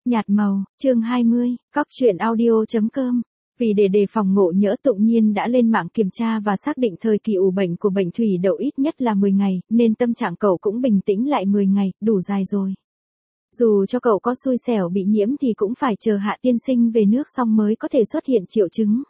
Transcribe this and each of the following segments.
Nhạt màu, chương 20, cóc truyện audio.com. Vì để đề phòng ngộ nhỡ Tụng Nhiên đã lên mạng kiểm tra và xác định thời kỳ ủ bệnh của bệnh thủy đậu ít nhất là 10 ngày, nên tâm trạng cậu cũng bình tĩnh lại 10 ngày, đủ dài rồi. Dù cho cậu có xui xẻo bị nhiễm thì cũng phải chờ Hạ tiên sinh về nước xong mới có thể xuất hiện triệu chứng.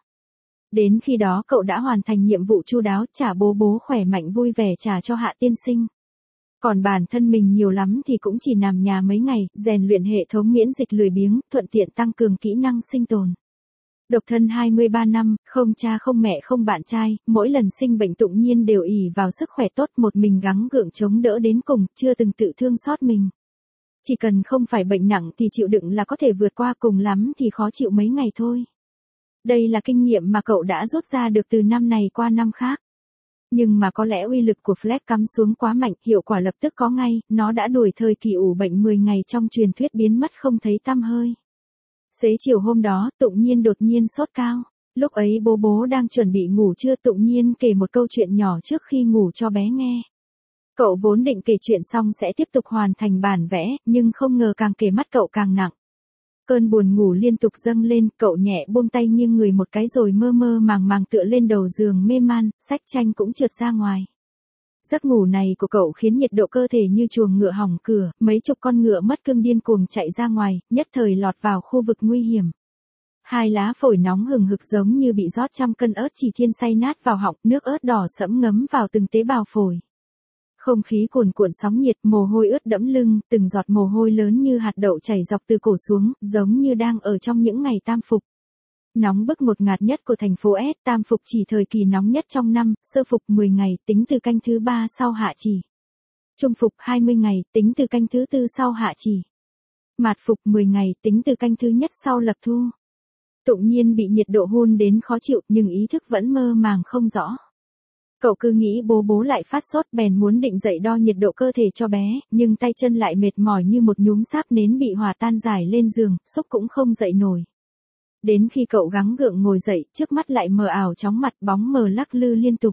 Đến khi đó cậu đã hoàn thành nhiệm vụ chu đáo, trả bố bố khỏe mạnh vui vẻ trả cho Hạ tiên sinh. Còn bản thân mình nhiều lắm thì cũng chỉ nằm nhà mấy ngày, rèn luyện hệ thống miễn dịch lười biếng, thuận tiện tăng cường kỹ năng sinh tồn. Độc thân 23 năm, không cha không mẹ không bạn trai, mỗi lần sinh bệnh Tụng Nhiên đều ỷ vào sức khỏe tốt một mình gắng gượng chống đỡ đến cùng, chưa từng tự thương xót mình. Chỉ cần không phải bệnh nặng thì chịu đựng là có thể vượt qua, cùng lắm thì khó chịu mấy ngày thôi. Đây là kinh nghiệm mà cậu đã rút ra được từ năm này qua năm khác. Nhưng mà có lẽ uy lực của Flex cắm xuống quá mạnh, hiệu quả lập tức có ngay, nó đã đuổi thời kỳ ủ bệnh 10 ngày trong truyền thuyết biến mất không thấy tăm hơi. Xế chiều hôm đó, Tụng Nhiên đột nhiên sốt cao. Lúc ấy bố bố đang chuẩn bị ngủ trưa, Tụng Nhiên kể một câu chuyện nhỏ trước khi ngủ cho bé nghe. Cậu vốn định kể chuyện xong sẽ tiếp tục hoàn thành bản vẽ, nhưng không ngờ càng kể mắt cậu càng nặng. Cơn buồn ngủ liên tục dâng lên, cậu nhẹ buông tay nghiêng người một cái rồi mơ mơ màng màng tựa lên đầu giường mê man, sách tranh cũng trượt ra ngoài. Giấc ngủ này của cậu khiến nhiệt độ cơ thể như chuồng ngựa hỏng cửa, mấy chục con ngựa mất cương điên cuồng chạy ra ngoài, nhất thời lọt vào khu vực nguy hiểm. Hai lá phổi nóng hừng hực giống như bị rót trăm cân ớt chỉ thiên xay nát vào họng, nước ớt đỏ sẫm ngấm vào từng tế bào phổi. Không khí cuồn cuộn sóng nhiệt, mồ hôi ướt đẫm lưng, từng giọt mồ hôi lớn như hạt đậu chảy dọc từ cổ xuống, giống như đang ở trong những ngày tam phục. Nóng bức ngột ngạt nhất của thành phố S, tam phục chỉ thời kỳ nóng nhất trong năm, sơ phục 10 ngày, tính từ canh thứ 3 sau hạ chỉ. Trung phục 20 ngày, tính từ canh thứ 4 sau hạ chỉ. Mạt phục 10 ngày, tính từ canh thứ nhất sau lập thu. Tụng Nhiên bị nhiệt độ hun đến khó chịu, nhưng ý thức vẫn mơ màng không rõ. Cậu cứ nghĩ bố bố lại phát sốt, bèn muốn định dậy đo nhiệt độ cơ thể cho bé, nhưng tay chân lại mệt mỏi như một nhúm sáp nến bị hòa tan, giải lên giường, xúc cũng không dậy nổi. Đến khi cậu gắng gượng ngồi dậy, trước mắt lại mờ ảo chóng mặt, bóng mờ lắc lư liên tục.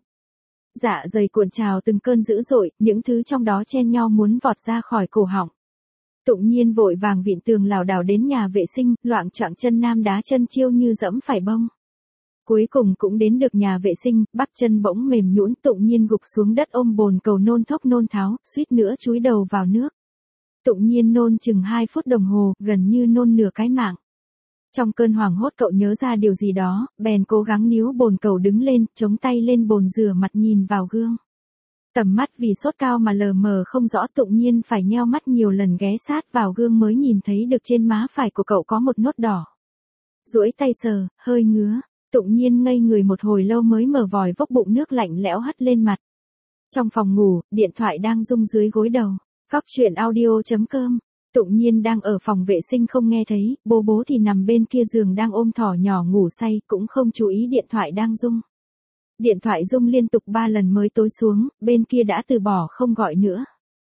Dạ dày cuộn trào từng cơn dữ dội, những thứ trong đó chen nhau muốn vọt ra khỏi cổ họng. Tụng Nhiên vội vàng vịn tường lảo đảo đến nhà vệ sinh, loạng choạng chân nam đá chân chiêu như dẫm phải bông. Cuối cùng cũng đến được nhà vệ sinh, bắp chân bỗng mềm nhũn, Tụng Nhiên gục xuống đất ôm bồn cầu nôn thốc nôn tháo, suýt nữa chúi đầu vào nước. Tụng Nhiên nôn chừng 2 phút đồng hồ, gần như nôn nửa cái mạng. Trong cơn hoảng hốt cậu nhớ ra điều gì đó, bèn cố gắng níu bồn cầu đứng lên, chống tay lên bồn rửa mặt nhìn vào gương. Tầm mắt vì sốt cao mà lờ mờ không rõ, Tụng Nhiên phải nheo mắt nhiều lần ghé sát vào gương mới nhìn thấy được trên má phải của cậu có một nốt đỏ. Duỗi tay sờ, hơi ngứa. Tụng Nhiên ngây người một hồi lâu mới mở vòi vốc bụng nước lạnh lẽo hắt lên mặt. Trong phòng ngủ, điện thoại đang rung dưới gối đầu. Cóc truyện audio.com. Tụng Nhiên đang ở phòng vệ sinh không nghe thấy, bố bố thì nằm bên kia giường đang ôm thỏ nhỏ ngủ say, cũng không chú ý điện thoại đang rung. Điện thoại rung liên tục 3 lần mới tối xuống, bên kia đã từ bỏ không gọi nữa.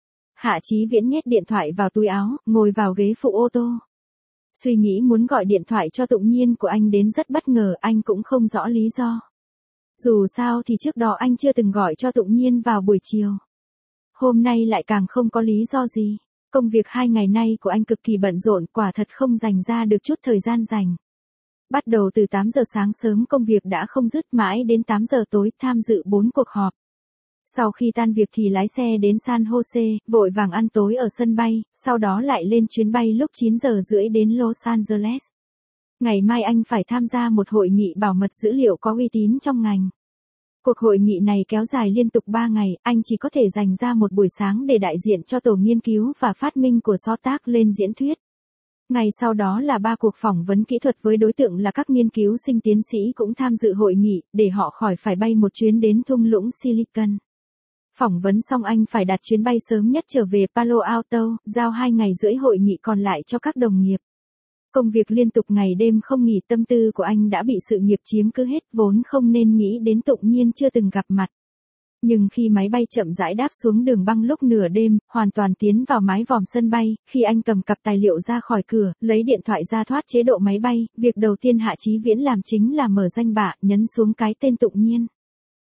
Hạ Chí Viễn nhét điện thoại vào túi áo, ngồi vào ghế phụ ô tô. Suy nghĩ muốn gọi điện thoại cho Tụng Nhiên của anh đến rất bất ngờ, anh cũng không rõ lý do. Dù sao thì trước đó anh chưa từng gọi cho Tụng Nhiên vào buổi chiều. Hôm nay lại càng không có lý do gì. Công việc 2 ngày nay của anh cực kỳ bận rộn, quả thật không dành ra được chút thời gian rảnh. Bắt đầu từ 8 giờ sáng sớm công việc đã không dứt, mãi đến 8 giờ tối tham dự 4 cuộc họp. Sau khi tan việc thì lái xe đến San Jose, vội vàng ăn tối ở sân bay, sau đó lại lên chuyến bay lúc 9 giờ rưỡi đến Los Angeles. Ngày mai anh phải tham gia một hội nghị bảo mật dữ liệu có uy tín trong ngành. Cuộc hội nghị này kéo dài liên tục 3 ngày, anh chỉ có thể dành ra một buổi sáng để đại diện cho tổ nghiên cứu và phát minh của Sortak lên diễn thuyết. Ngày sau đó là 3 cuộc phỏng vấn kỹ thuật với đối tượng là các nghiên cứu sinh tiến sĩ cũng tham dự hội nghị, để họ khỏi phải bay một chuyến đến thung lũng Silicon. Phỏng vấn xong anh phải đặt chuyến bay sớm nhất trở về Palo Alto, giao 2 ngày rưỡi hội nghị còn lại cho các đồng nghiệp. Công việc liên tục ngày đêm không nghỉ, tâm tư của anh đã bị sự nghiệp chiếm cứ hết, vốn không nên nghĩ đến Tụng Nhiên chưa từng gặp mặt. Nhưng khi máy bay chậm rãi đáp xuống đường băng lúc nửa đêm, hoàn toàn tiến vào mái vòm sân bay, khi anh cầm cặp tài liệu ra khỏi cửa, lấy điện thoại ra thoát chế độ máy bay, việc đầu tiên Hạ Chí Viễn làm chính là mở danh bạ, nhấn xuống cái tên Tụng Nhiên.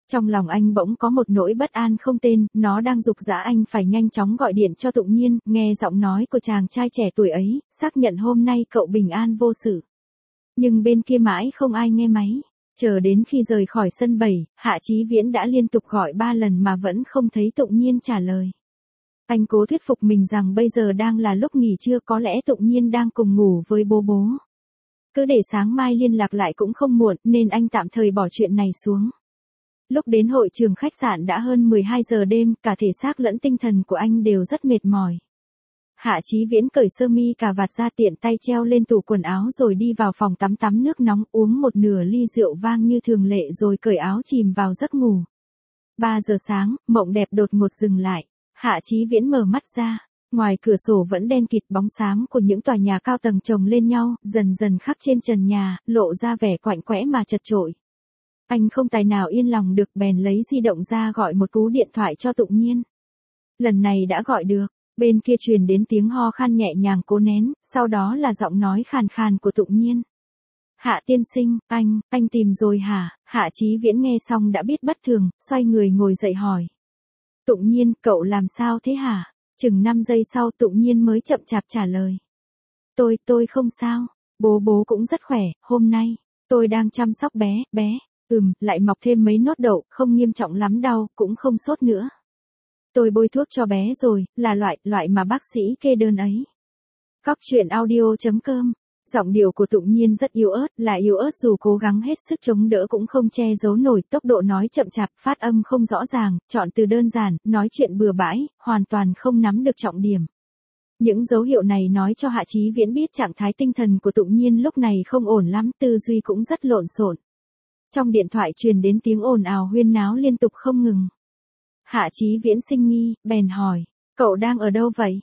Trong lòng anh bỗng có một nỗi bất an không tên, nó đang giục giã anh phải nhanh chóng gọi điện cho Tụng Nhiên, nghe giọng nói của chàng trai trẻ tuổi ấy, xác nhận hôm nay cậu bình an vô sự. Nhưng bên kia mãi không ai nghe máy. Chờ đến khi rời khỏi sân bầy, Hạ Chí Viễn đã liên tục gọi 3 lần mà vẫn không thấy Tụng Nhiên trả lời. Anh cố thuyết phục mình rằng bây giờ đang là lúc nghỉ trưa, có lẽ Tụng Nhiên đang cùng ngủ với bố. Cứ để sáng mai liên lạc lại cũng không muộn, nên anh tạm thời bỏ chuyện này xuống. Lúc đến hội trường khách sạn đã hơn 12 giờ đêm, cả thể xác lẫn tinh thần của anh đều rất mệt mỏi. Hạ Chí Viễn cởi sơ mi cà vạt ra, tiện tay treo lên tủ quần áo rồi đi vào phòng tắm nước nóng, uống một nửa ly rượu vang như thường lệ rồi cởi áo chìm vào giấc ngủ. 3 giờ sáng, mộng đẹp đột ngột dừng lại. Hạ Chí Viễn mở mắt ra. Ngoài cửa sổ vẫn đen kịt, bóng xám của những tòa nhà cao tầng chồng lên nhau, dần dần khắc trên trần nhà, lộ ra vẻ quạnh quẽ mà chật chội. Anh không tài nào yên lòng được, bèn lấy di động ra gọi một cú điện thoại cho Tụng Nhiên. Lần này đã gọi được, bên kia truyền đến tiếng ho khan nhẹ nhàng cố nén, sau đó là giọng nói khàn khàn của Tụng Nhiên. Hạ tiên sinh, anh tìm rồi hả? Hạ Chí Viễn nghe xong đã biết bất thường, xoay người ngồi dậy hỏi. Tụng Nhiên, cậu làm sao thế hả? Chừng 5 giây sau Tụng Nhiên mới chậm chạp trả lời. Tôi không sao, bố cũng rất khỏe, hôm nay, tôi đang chăm sóc bé. Lại mọc thêm mấy nốt đậu, không nghiêm trọng lắm đâu, cũng không sốt nữa. Tôi bôi thuốc cho bé rồi, là loại mà bác sĩ kê đơn ấy. Cóc truyện audio.com. Giọng điệu của Tụng Nhiên rất yếu ớt, là yếu ớt dù cố gắng hết sức chống đỡ cũng không che giấu nổi, tốc độ nói chậm chạp, phát âm không rõ ràng, chọn từ đơn giản, nói chuyện bừa bãi, hoàn toàn không nắm được trọng điểm. Những dấu hiệu này nói cho Hạ Chí Viễn biết trạng thái tinh thần của Tụng Nhiên lúc này không ổn lắm, tư duy cũng rất lộn xộn. Trong điện thoại truyền đến tiếng ồn ào huyên náo liên tục không ngừng. Hạ Chí Viễn sinh nghi, bèn hỏi, cậu đang ở đâu vậy?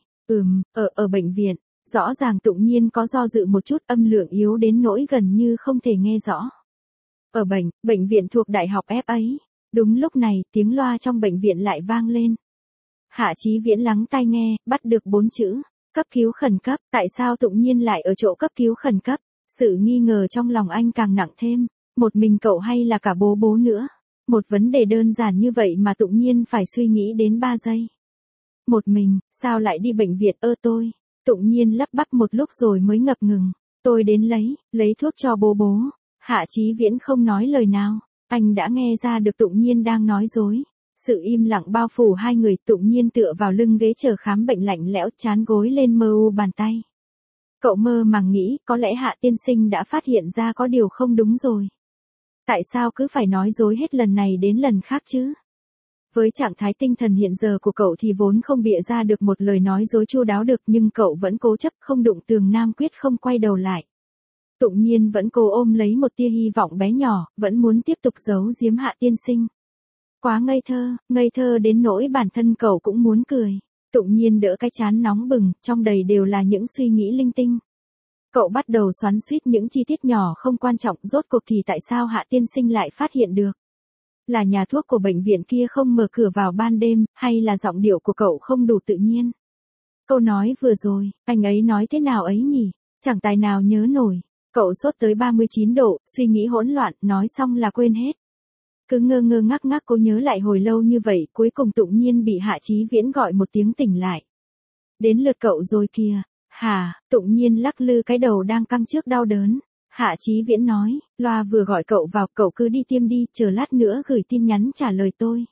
Ở bệnh viện. Rõ ràng Tụng Nhiên có do dự một chút, âm lượng yếu đến nỗi gần như không thể nghe rõ. Ở bệnh viện thuộc Đại học FA. Đúng lúc này, tiếng loa trong bệnh viện lại vang lên. Hạ Chí Viễn lắng tai nghe, bắt được 4 chữ, cấp cứu khẩn cấp. Tại sao Tụng Nhiên lại ở chỗ cấp cứu khẩn cấp? Sự nghi ngờ trong lòng anh càng nặng thêm. Một mình cậu hay là cả bố nữa? Một vấn đề đơn giản như vậy mà Tụng Nhiên phải suy nghĩ đến 3 giây. Một mình, sao lại đi bệnh viện? Tôi. Tụng Nhiên lắp bắp một lúc rồi mới ngập ngừng. Tôi đến lấy thuốc cho bố. Hạ Chí Viễn không nói lời nào. Anh đã nghe ra được Tụng Nhiên đang nói dối. Sự im lặng bao phủ hai người, Tụng Nhiên tựa vào lưng ghế chờ khám bệnh lạnh lẽo, chán gối lên mơ u bàn tay. Cậu mơ màng nghĩ, có lẽ Hạ tiên sinh đã phát hiện ra có điều không đúng rồi. Tại sao cứ phải nói dối hết lần này đến lần khác chứ? Với trạng thái tinh thần hiện giờ của cậu thì vốn không bịa ra được một lời nói dối chu đáo được, nhưng cậu vẫn cố chấp không đụng tường nam quyết không quay đầu lại. Tụng Nhiên vẫn cố ôm lấy một tia hy vọng bé nhỏ, vẫn muốn tiếp tục giấu giếm Hạ tiên sinh. Quá ngây thơ đến nỗi bản thân cậu cũng muốn cười. Tụng Nhiên đỡ cái trán nóng bừng, trong đầy đều là những suy nghĩ linh tinh. Cậu bắt đầu xoắn xuýt những chi tiết nhỏ không quan trọng, rốt cuộc thì tại sao Hạ tiên sinh lại phát hiện được? Là nhà thuốc của bệnh viện kia không mở cửa vào ban đêm, hay là giọng điệu của cậu không đủ tự nhiên? Câu nói vừa rồi, anh ấy nói thế nào ấy nhỉ? Chẳng tài nào nhớ nổi. Cậu sốt tới 39 độ, suy nghĩ hỗn loạn, nói xong là quên hết. Cứ ngơ ngác cố nhớ lại hồi lâu như vậy, cuối cùng Tụng Nhiên bị Hạ Chí Viễn gọi một tiếng tỉnh lại. Đến lượt cậu rồi kìa. Hả? Tụng Nhiên lắc lư cái đầu đang căng trước đau đớn. Hạ Chí Viễn nói, loa vừa gọi cậu vào, cậu cứ đi tiêm đi, chờ lát nữa gửi tin nhắn trả lời tôi.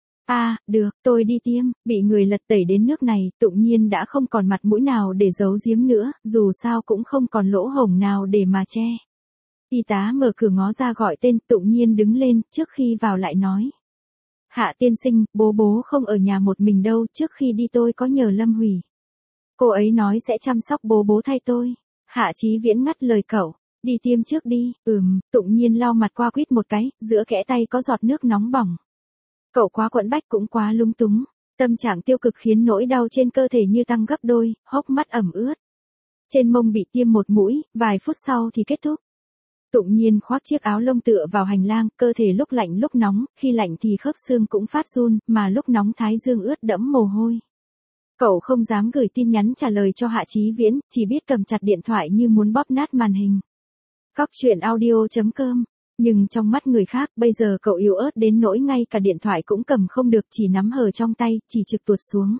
Được, tôi đi tiêm. Bị người lật tẩy đến nước này, Tụng Nhiên đã không còn mặt mũi nào để giấu giếm nữa, dù sao cũng không còn lỗ hổng nào để mà che. Y tá mở cửa ngó ra gọi tên, Tụng Nhiên đứng lên, trước khi vào lại nói. Hạ tiên sinh, bố không ở nhà một mình đâu, trước khi đi tôi có nhờ Lâm Hủy. Cô ấy nói sẽ chăm sóc bố thay tôi. Hạ Chí Viễn ngắt lời cậu. Đi tiêm trước đi. Tụng Nhiên lau mặt qua quýt một cái, giữa kẽ tay có giọt nước nóng bỏng. Cậu quá quẫn bách cũng quá lung túng. Tâm trạng tiêu cực khiến nỗi đau trên cơ thể như tăng gấp đôi, hốc mắt ẩm ướt. Trên mông bị tiêm một mũi, vài phút sau thì kết thúc. Tụng Nhiên khoác chiếc áo lông tựa vào hành lang, cơ thể lúc lạnh lúc nóng, khi lạnh thì khớp xương cũng phát run, mà lúc nóng thái dương ướt đẫm mồ hôi. Cậu không dám gửi tin nhắn trả lời cho Hạ Chí Viễn, chỉ biết cầm chặt điện thoại như muốn bóp nát màn hình. Cóc truyện audio.com Nhưng trong mắt người khác, bây giờ cậu yếu ớt đến nỗi ngay cả điện thoại cũng cầm không được, chỉ nắm hờ trong tay, chỉ trực tuột xuống.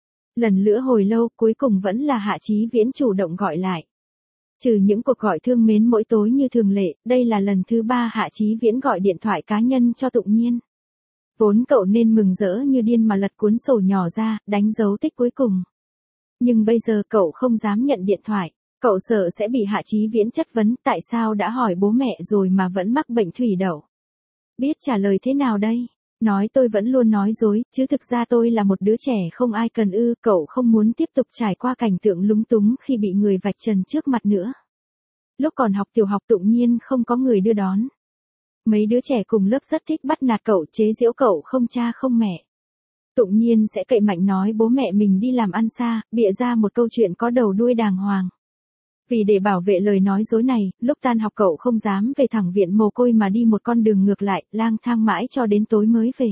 Lần nữa hồi lâu, cuối cùng vẫn là Hạ Chí Viễn chủ động gọi lại. Trừ những cuộc gọi thương mến mỗi tối như thường lệ, đây là lần thứ 3 Hạ Chí Viễn gọi điện thoại cá nhân cho Tụng Nhiên. Vốn cậu nên mừng rỡ như điên mà lật cuốn sổ nhỏ ra, đánh dấu tích cuối cùng. Nhưng bây giờ cậu không dám nhận điện thoại. Cậu sợ sẽ bị Hạ Chí Viễn chất vấn tại sao đã hỏi bố mẹ rồi mà vẫn mắc bệnh thủy đậu. Biết trả lời thế nào đây? Nói tôi vẫn luôn nói dối, chứ thực ra tôi là một đứa trẻ không ai cần ư. Cậu không muốn tiếp tục trải qua cảnh tượng lúng túng khi bị người vạch trần trước mặt nữa. Lúc còn học tiểu học Tụng Nhiên không có người đưa đón. Mấy đứa trẻ cùng lớp rất thích bắt nạt cậu, chế giễu cậu không cha không mẹ. Tụng Nhiên sẽ cậy mạnh nói bố mẹ mình đi làm ăn xa, bịa ra một câu chuyện có đầu đuôi đàng hoàng. Vì để bảo vệ lời nói dối này, lúc tan học cậu không dám về thẳng viện mồ côi mà đi một con đường ngược lại, lang thang mãi cho đến tối mới về.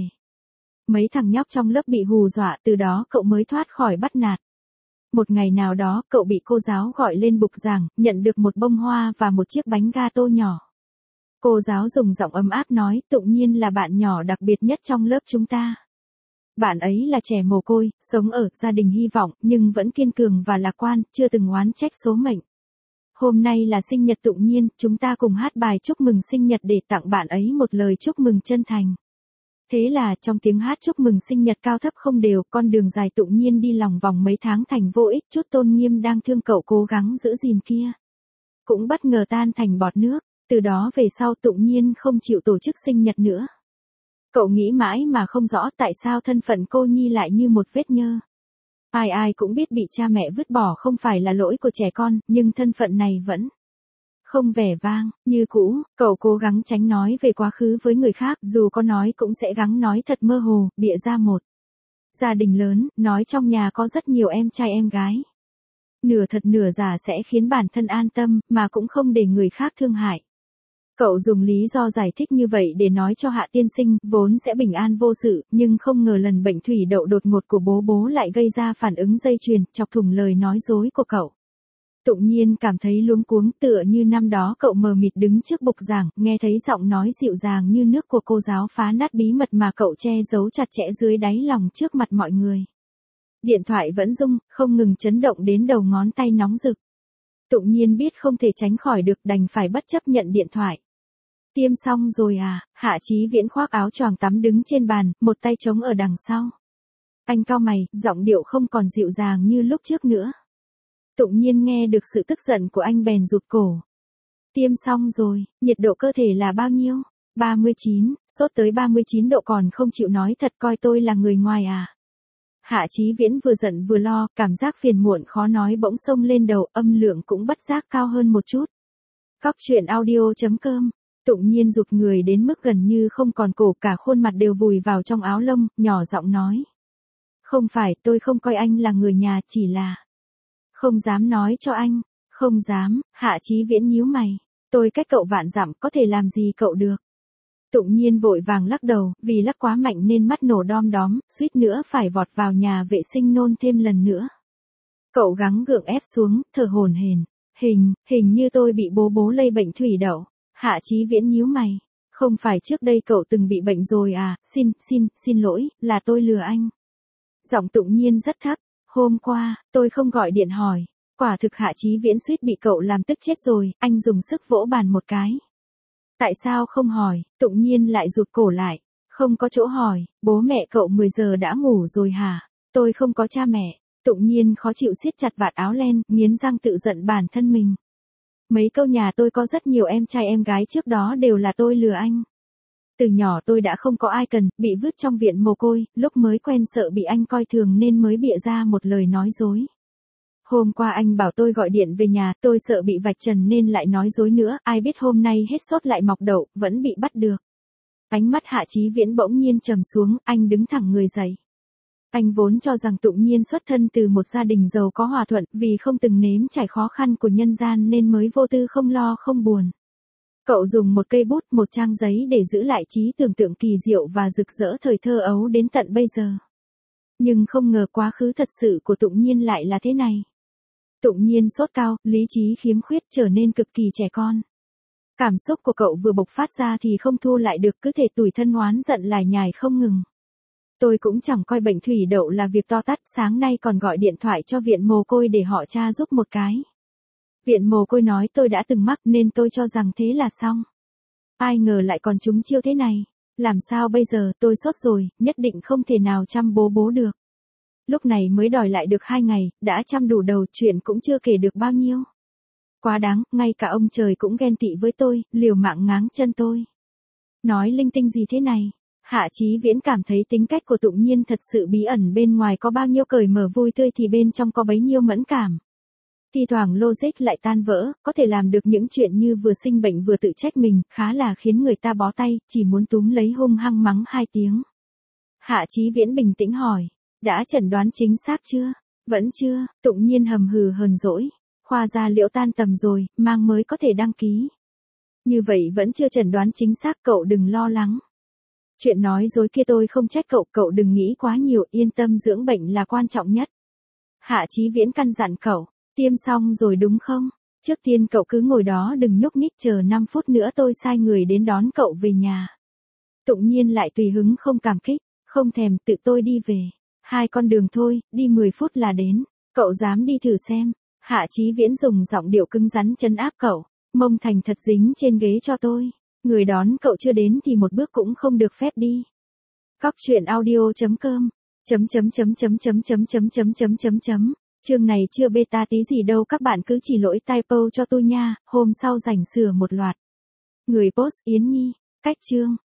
Mấy thằng nhóc trong lớp bị hù dọa, từ đó cậu mới thoát khỏi bắt nạt. Một ngày nào đó, cậu bị cô giáo gọi lên bục giảng, nhận được một bông hoa và một chiếc bánh gato nhỏ. Cô giáo dùng giọng ấm áp nói, Tụng Nhiên là bạn nhỏ đặc biệt nhất trong lớp chúng ta. Bạn ấy là trẻ mồ côi, sống ở gia đình hy vọng, nhưng vẫn kiên cường và lạc quan, chưa từng oán trách số mệnh. Hôm nay là sinh nhật Tụng Nhiên, chúng ta cùng hát bài chúc mừng sinh nhật để tặng bạn ấy một lời chúc mừng chân thành. Thế là trong tiếng hát chúc mừng sinh nhật cao thấp không đều, con đường dài Tụng Nhiên đi lòng vòng mấy tháng thành vô ích, chút tôn nghiêm đang thương cậu cố gắng giữ gìn kia. Cũng bất ngờ tan thành bọt nước, từ đó về sau Tụng Nhiên không chịu tổ chức sinh nhật nữa. Cậu nghĩ mãi mà không rõ tại sao thân phận cô nhi lại như một vết nhơ. Ai ai cũng biết bị cha mẹ vứt bỏ không phải là lỗi của trẻ con, nhưng thân phận này vẫn không vẻ vang, như cũ. Cậu cố gắng tránh nói về quá khứ với người khác, dù có nói cũng sẽ gắng nói thật mơ hồ, bịa ra một gia đình lớn, nói trong nhà có rất nhiều em trai em gái. Nửa thật nửa giả sẽ khiến bản thân an tâm, mà cũng không để người khác thương hại. Cậu dùng lý do giải thích như vậy để nói cho Hạ tiên sinh, vốn sẽ bình an vô sự, nhưng không ngờ lần bệnh thủy đậu đột ngột của bố lại gây ra phản ứng dây chuyền, chọc thủng lời nói dối của cậu. Tụng Nhiên cảm thấy luống cuống, tựa như năm đó cậu mờ mịt đứng trước bục giảng, nghe thấy giọng nói dịu dàng như nước của cô giáo phá nát bí mật mà cậu che giấu chặt chẽ dưới đáy lòng trước mặt mọi người. Điện thoại vẫn rung, không ngừng chấn động đến đầu ngón tay nóng rực. Tụng Nhiên biết không thể tránh khỏi được, đành phải bất chấp nhận điện thoại. Tiêm xong rồi à? Hạ Chí Viễn khoác áo choàng tắm đứng trên bàn, một tay trống ở đằng sau. Anh cau mày, giọng điệu không còn dịu dàng như lúc trước nữa. Tụng Nhiên nghe được sự tức giận của anh bèn rụt cổ. Tiêm xong rồi, nhiệt độ cơ thể là bao nhiêu? 39, sốt tới 39 độ còn không chịu nói thật, coi tôi là người ngoài à? Hạ Chí Viễn vừa giận vừa lo, cảm giác phiền muộn khó nói bỗng xông lên đầu, âm lượng cũng bất giác cao hơn một chút. Cóc truyện audio.com. Tụng Nhiên rụt người đến mức gần như không còn cổ, cả khuôn mặt đều vùi vào trong áo lông, nhỏ giọng nói. Không phải, tôi không coi anh là người nhà, chỉ là không dám nói cho anh. Không dám. Hạ Chí Viễn nhíu mày. Tôi cách cậu vạn dặm, có thể làm gì cậu được. Tụng Nhiên vội vàng lắc đầu, vì lắc quá mạnh nên mắt nổ đom đóm, suýt nữa phải vọt vào nhà vệ sinh nôn thêm lần nữa. Cậu gắng gượng ép xuống, thở hổn hển. Hình như tôi bị bố lây bệnh thủy đậu. Hạ Chí Viễn nhíu mày. Không phải trước đây cậu từng bị bệnh rồi à? Xin lỗi, là tôi lừa anh. Giọng Tụng Nhiên rất thấp. Hôm qua, tôi không gọi điện hỏi. Quả thực Hạ Chí Viễn suýt bị cậu làm tức chết rồi, anh dùng sức vỗ bàn một cái. Tại sao không hỏi? Tụng Nhiên lại rụt cổ lại. Không có chỗ hỏi, bố mẹ cậu 10 giờ đã ngủ rồi hả? Tôi không có cha mẹ. Tụng Nhiên khó chịu siết chặt vạt áo len, nghiến răng tự giận bản thân mình. Mấy câu nhà tôi có rất nhiều em trai em gái, trước đó đều là tôi lừa anh. Từ nhỏ tôi đã không có ai cần, bị vứt trong viện mồ côi, lúc mới quen sợ bị anh coi thường nên mới bịa ra một lời nói dối. Hôm qua anh bảo tôi gọi điện về nhà, tôi sợ bị vạch trần nên lại nói dối nữa, ai biết hôm nay hết sốt lại mọc đậu, vẫn bị bắt được. Ánh mắt Hạ Chí Viễn bỗng nhiên trầm xuống, anh đứng thẳng người dậy. Anh vốn cho rằng Tụng Nhiên xuất thân từ một gia đình giàu có hòa thuận, vì không từng nếm trải khó khăn của nhân gian nên mới vô tư không lo không buồn. Cậu dùng một cây bút, một trang giấy để giữ lại trí tưởng tượng kỳ diệu và rực rỡ thời thơ ấu đến tận bây giờ. Nhưng không ngờ quá khứ thật sự của Tụng Nhiên lại là thế này. Tụng Nhiên sốt cao, lý trí khiếm khuyết, trở nên cực kỳ trẻ con. Cảm xúc của cậu vừa bộc phát ra thì không thu lại được, cứ thể tủi thân oán giận lải nhải không ngừng. Tôi cũng chẳng coi bệnh thủy đậu là việc to tát, sáng nay còn gọi điện thoại cho viện mồ côi để họ tra giúp một cái. Viện mồ côi nói tôi đã từng mắc nên tôi cho rằng thế là xong. Ai ngờ lại còn trúng chiêu thế này. Làm sao bây giờ, tôi sốt rồi, nhất định không thể nào chăm bố được. Lúc này mới đòi lại được 2 ngày, đã chăm đủ đầu, chuyện cũng chưa kể được bao nhiêu. Quá đáng, ngay cả ông trời cũng ghen tị với tôi, liều mạng ngáng chân tôi. Nói linh tinh gì thế này? Hạ Chí Viễn cảm thấy tính cách của Tụng Nhiên thật sự bí ẩn, bên ngoài có bao nhiêu cởi mở vui tươi thì bên trong có bấy nhiêu mẫn cảm. Thi thoảng logic lại tan vỡ, có thể làm được những chuyện như vừa sinh bệnh vừa tự trách mình, khá là khiến người ta bó tay, chỉ muốn túm lấy hung hăng mắng 2 tiếng. Hạ Chí Viễn bình tĩnh hỏi, đã chẩn đoán chính xác chưa? Vẫn chưa, Tụng Nhiên hầm hừ hờn dỗi. Khoa gia liễu tan tầm rồi, mang mới có thể đăng ký. Như vậy vẫn chưa chẩn đoán chính xác, cậu đừng lo lắng. Chuyện nói dối kia tôi không trách cậu, cậu đừng nghĩ quá nhiều, yên tâm dưỡng bệnh là quan trọng nhất. Hạ Chí Viễn căn dặn cậu, tiêm xong rồi đúng không? Trước tiên cậu cứ ngồi đó đừng nhúc nhích, chờ 5 phút nữa tôi sai người đến đón cậu về nhà. Tụng Nhiên lại tùy hứng không cảm kích, không thèm, tự tôi đi về. 2 con đường thôi, đi 10 phút là đến. Cậu dám đi thử xem. Hạ Chí Viễn dùng giọng điệu cứng rắn trấn áp cậu, mông thành thật dính trên ghế cho tôi. Người đón cậu chưa đến thì một bước cũng không được phép đi. Cóc truyện audio.com Chương này chưa beta tí gì đâu, các bạn cứ chỉ lỗi typo cho tôi nha, hôm sau rảnh sửa một loạt. Người post Yến Nhi, cách chương.